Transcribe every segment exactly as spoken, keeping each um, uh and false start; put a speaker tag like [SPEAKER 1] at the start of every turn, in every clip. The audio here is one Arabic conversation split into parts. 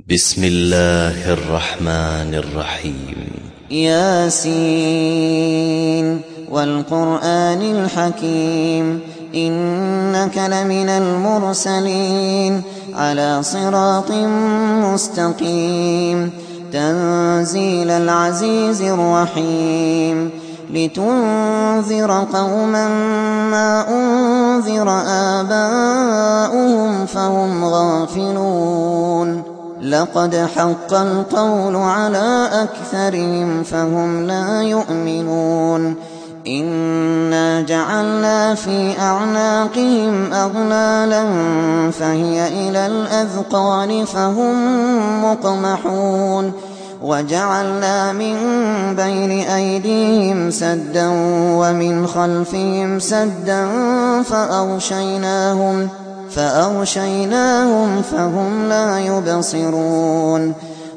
[SPEAKER 1] بسم الله الرحمن الرحيم.
[SPEAKER 2] ياسين والقرآن الحكيم إنك لمن المرسلين على صراط مستقيم تنزيل العزيز الرحيم لتنذر قوما ما أنذر آباؤهم فهم غافلون لقد حق القول على أكثرهم فهم لا يؤمنون إنا جعلنا في أعناقهم أغلالا فهي إلى الأذقان فهم مقمحون وجعلنا من بين أيديهم سدا ومن خلفهم سدا فأغشيناهم فأغشيناهم فهم لا يبصرون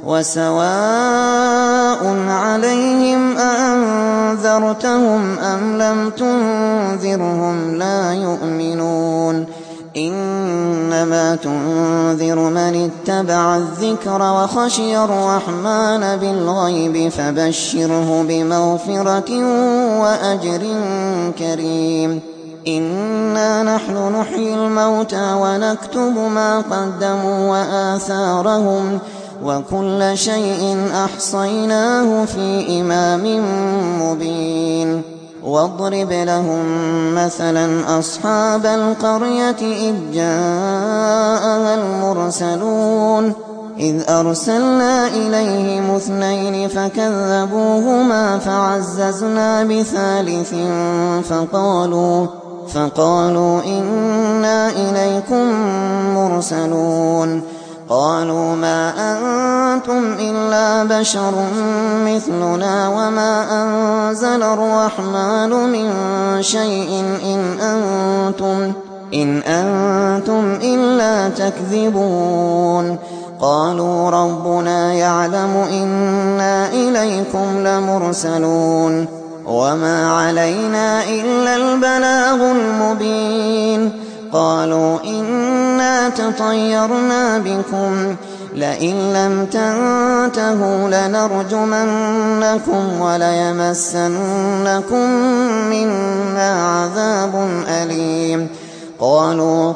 [SPEAKER 2] وسواء عليهم أأنذرتهم أم لم تنذرهم لا يؤمنون إنما تنذر من اتبع الذكر وخشي الرحمن بالغيب فبشره بمغفرة وأجر كريم إنا نحن نحيي الموتى ونكتب ما قدموا وآثارهم وكل شيء أحصيناه في إمام مبين واضرب لهم مثلا أصحاب القرية إذ جاءها المرسلون إذ أرسلنا إليهم اثنين فكذبوهما فعززنا بثالث فقالوا فقالوا إنا إليكم مرسلون قالوا ما أنتم إلا بشر مثلنا وما أنزل الرحمن من شيء إن أنتم, إن أنتم إلا تكذبون قالوا ربنا يعلم إنا إليكم لمرسلون وما علينا إلا البلاغ المبين قالوا إنا تطيرنا بكم لئن لم تنتهوا لنرجمنكم وليمسنكم منا عذاب أليم قالوا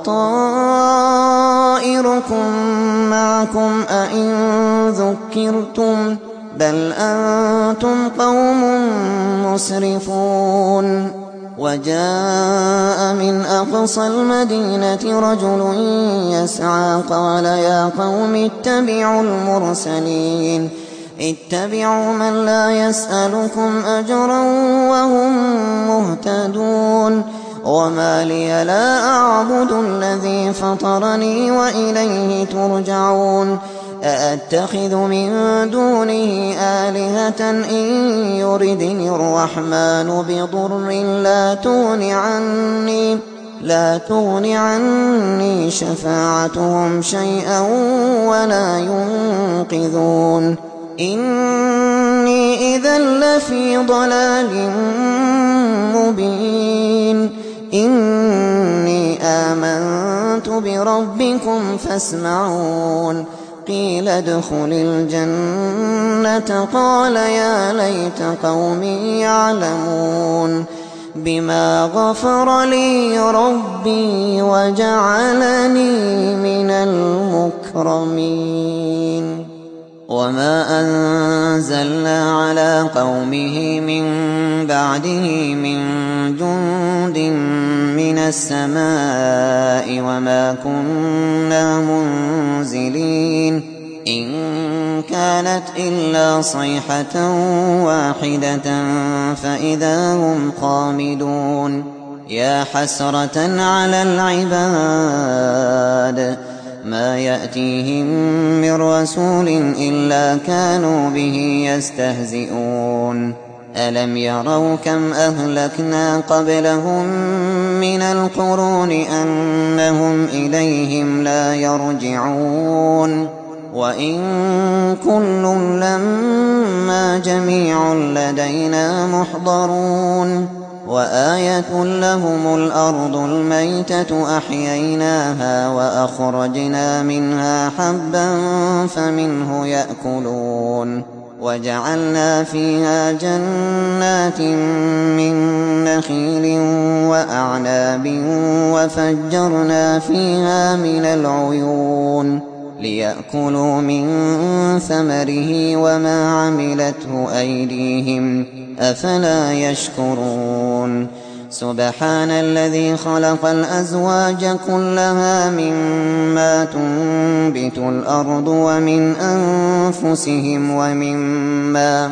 [SPEAKER 2] طائركم معكم أئن ذكرتم بل أنتم قوم مسرفون وجاء من أقصى المدينة رجل يسعى قال يا قوم اتبعوا المرسلين اتبعوا من لا يسألكم أجرا وهم مهتدون وما لي لا أعبد الذي فطرني وإليه ترجعون أأتخذ من دونه آلهة إن يردني الرحمن بضر لا تغن عني لا تغن عني شفاعتهم شيئا ولا ينقذون إني إذا لفي ضلال مبين إني آمنت بربكم فاسمعون قيل ادخل الجنة قال يا ليت قومي يعلمون بما غفر لي ربي وجعلني من المكرمين وما أنزلنا على قومه من بعده من جند من السماء وما كنا منزلين إن كانت إلا صيحة واحدة فإذا هم خامدون يا حسرة على العباد ما يأتيهم من رسول إلا كانوا به يستهزئون ألم يروا كم أهلكنا قبلهم من القرون أنهم إليهم لا يرجعون وإن كل لما جميع لدينا محضرون وآية لهم الأرض الميتة أحييناها وأخرجنا منها حبا فمنه يأكلون وجعلنا فيها جنات من نخيل وأعناب وفجرنا فيها من العيون ليأكلوا من ثمره وما عملته أيديهم أفلا يشكرون سبحان الذي خلق الأزواج كلها مما تنبت الأرض ومن أنفسهم ومما,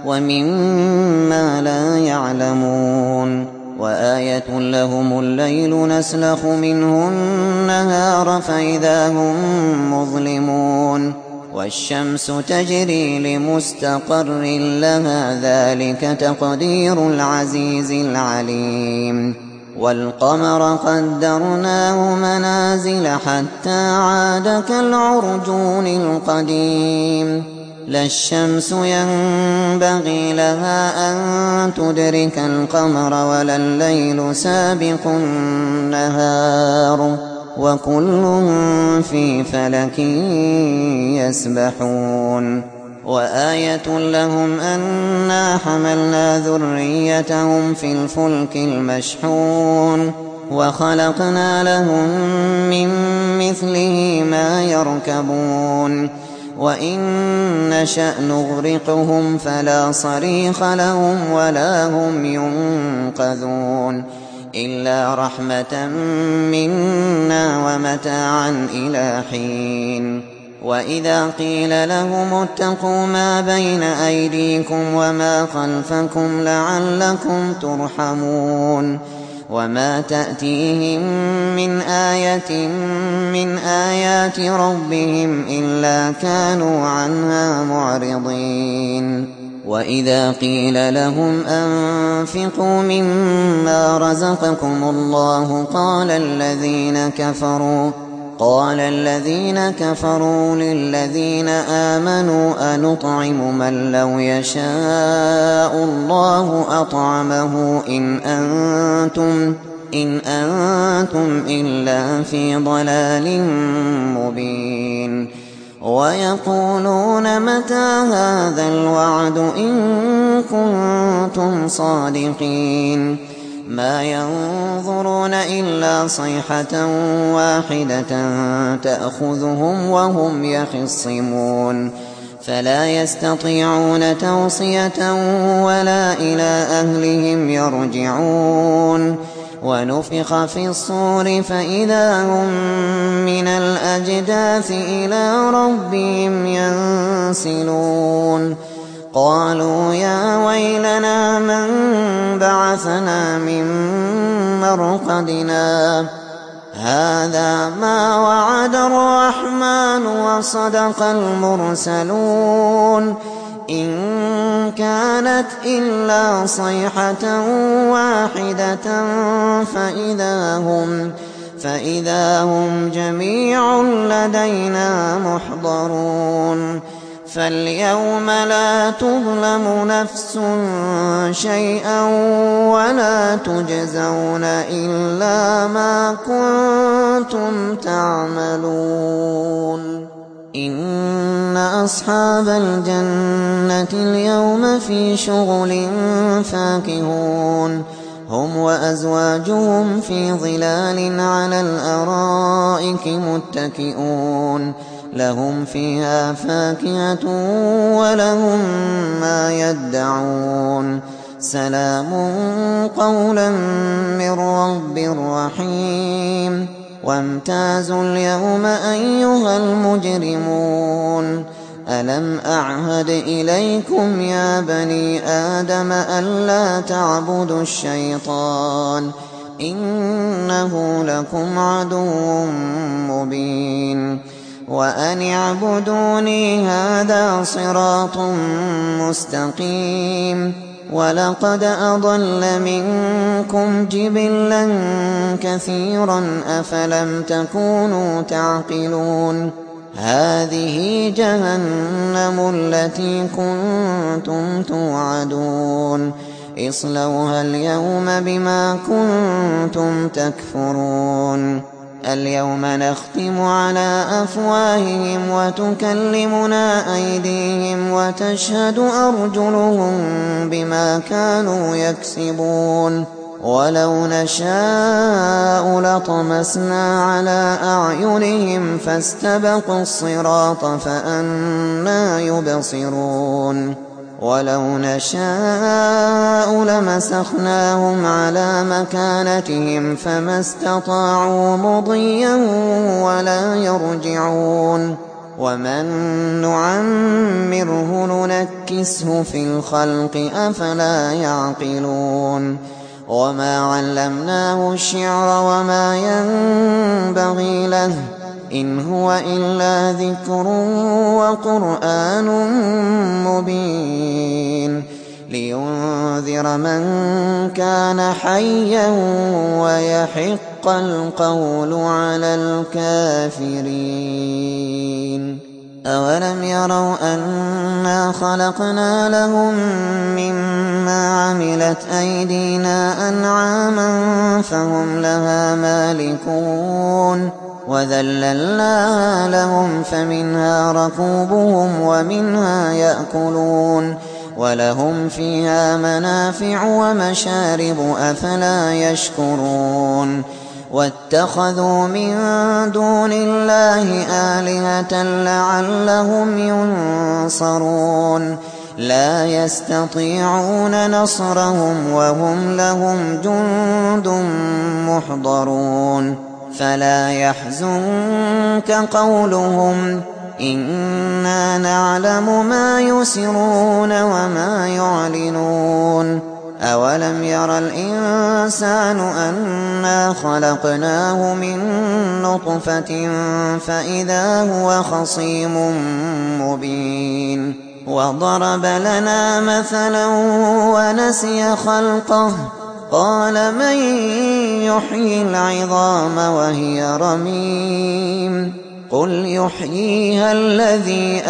[SPEAKER 2] ومما لا يعلمون وآية لهم الليل نسلخ منه النهار فإذا هم مظلمون والشمس تجري لمستقر لها ذلك تقدير العزيز العليم والقمر قدرناه منازل حتى عاد كالعرجون القديم لا الشمس ينبغي لها أن تدرك القمر ولا الليل سابق النهار وكل في فلك يسبحون وآية لهم أنا حملنا ذريتهم في الفلك المشحون وخلقنا لهم من مثله ما يركبون وإن نشأ نغرقهم فلا صريخ لهم ولا هم ينقذون إلا رحمة منا ومتاعا إلى حين وإذا قيل لهم اتقوا ما بين أيديكم وما خلفكم لعلكم ترحمون وما تأتيهم من آية من آيات ربهم إلا كانوا عنها معرضين وإذا قيل لهم أنفقوا مما رزقكم الله قال الذين كفروا قال الذين كفروا للذين آمنوا أنطعم من لو يشاء الله أطعمه إن أنتم إن أنتم إلا في ضلال مبين ويقولون متى هذا الوعد إن كنتم صادقين ما ينظرون إلا صيحة واحدة تأخذهم وهم يخصمون فلا يستطيعون توصية ولا إلى أهلهم يرجعون ونفخ في الصور فإذا هم من الأجداث إلى ربهم ينسلون قالوا يا ويلنا من بعثنا من مرقدنا هذا ما وعد الرحمن وصدق المرسلون إن كانت إلا صيحة واحدة فإذا هم فإذا هم جميع لدينا محضرون فاليوم لا تظلم نفس شيئا ولا تجزون إلا ما كنتم تعملون إن أصحاب الجنة اليوم في شغل فاكهون هم وأزواجهم في ظلال على الأرائك متكئون لهم فيها فاكهة ولهم ما يدعون سلام قولا من رب رحيم وامتازوا اليوم أيها المجرمون ألم أعهد إليكم يا بني آدم ألا تعبدوا الشيطان إنه لكم عدو مبين وأن اعبدوني هذا صراط مستقيم ولقد أضل منكم جبلا كثيرا أفلم تكونوا تعقلون هذه جهنم التي كنتم توعدون اصلوها اليوم بما كنتم تكفرون اليوم نختم على أفواههم وتكلمنا أيديهم وتشهد أرجلهم بما كانوا يكسبون ولو نشاء لطمسنا على أعينهم فاستبقوا الصراط فأنى يبصرون ولو نشاء لمسخناهم على مكانتهم فما استطاعوا مضيا ولا يرجعون ومن نعمره ننكسه في الخلق أفلا يعقلون وما علمناه الشعر وما ينبغي له إن هو إلا ذكر وقرآن مبين لينذر من كان حيا ويحق القول على الكافرين أولم يروا أنا خلقنا لهم مما عملت أيدينا أنعاما فهم لها مالكون وذللناها لهم فمنها ركوبهم ومنها يأكلون ولهم فيها منافع ومشارب أفلا يشكرون واتخذوا من دون الله آلهة لعلهم ينصرون لا يستطيعون نصرهم وهم لهم جند محضرون فلا يحزنك قولهم إنا نعلم ما يسرون وما يعلنون أولم ير الإنسان أنا خلقناه من نطفة فإذا هو خصيم مبين وضرب لنا مثلا ونسي خلقه قال من يحيي العظام وهي رميم قل يحييها الذي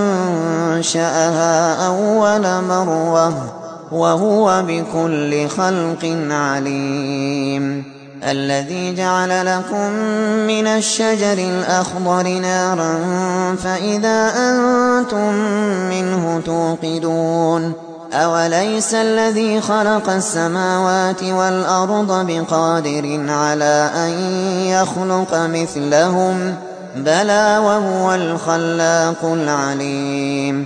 [SPEAKER 2] أنشأها أول مرة وهو بكل خلق عليم الذي جعل لكم من الشجر الأخضر نارا فإذا أنتم منه توقدون أوليس الذي خلق السماوات والأرض بقادر على أن يخلق مثلهم بلى وهو الخلاق العليم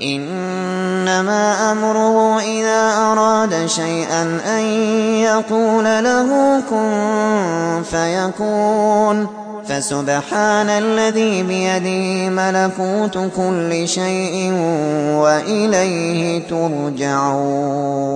[SPEAKER 2] إنما أمره إذا أراد شيئا أن يقول له كن فيكون فسبحان الذي بيده ملكوت كل شيء وإليه ترجعون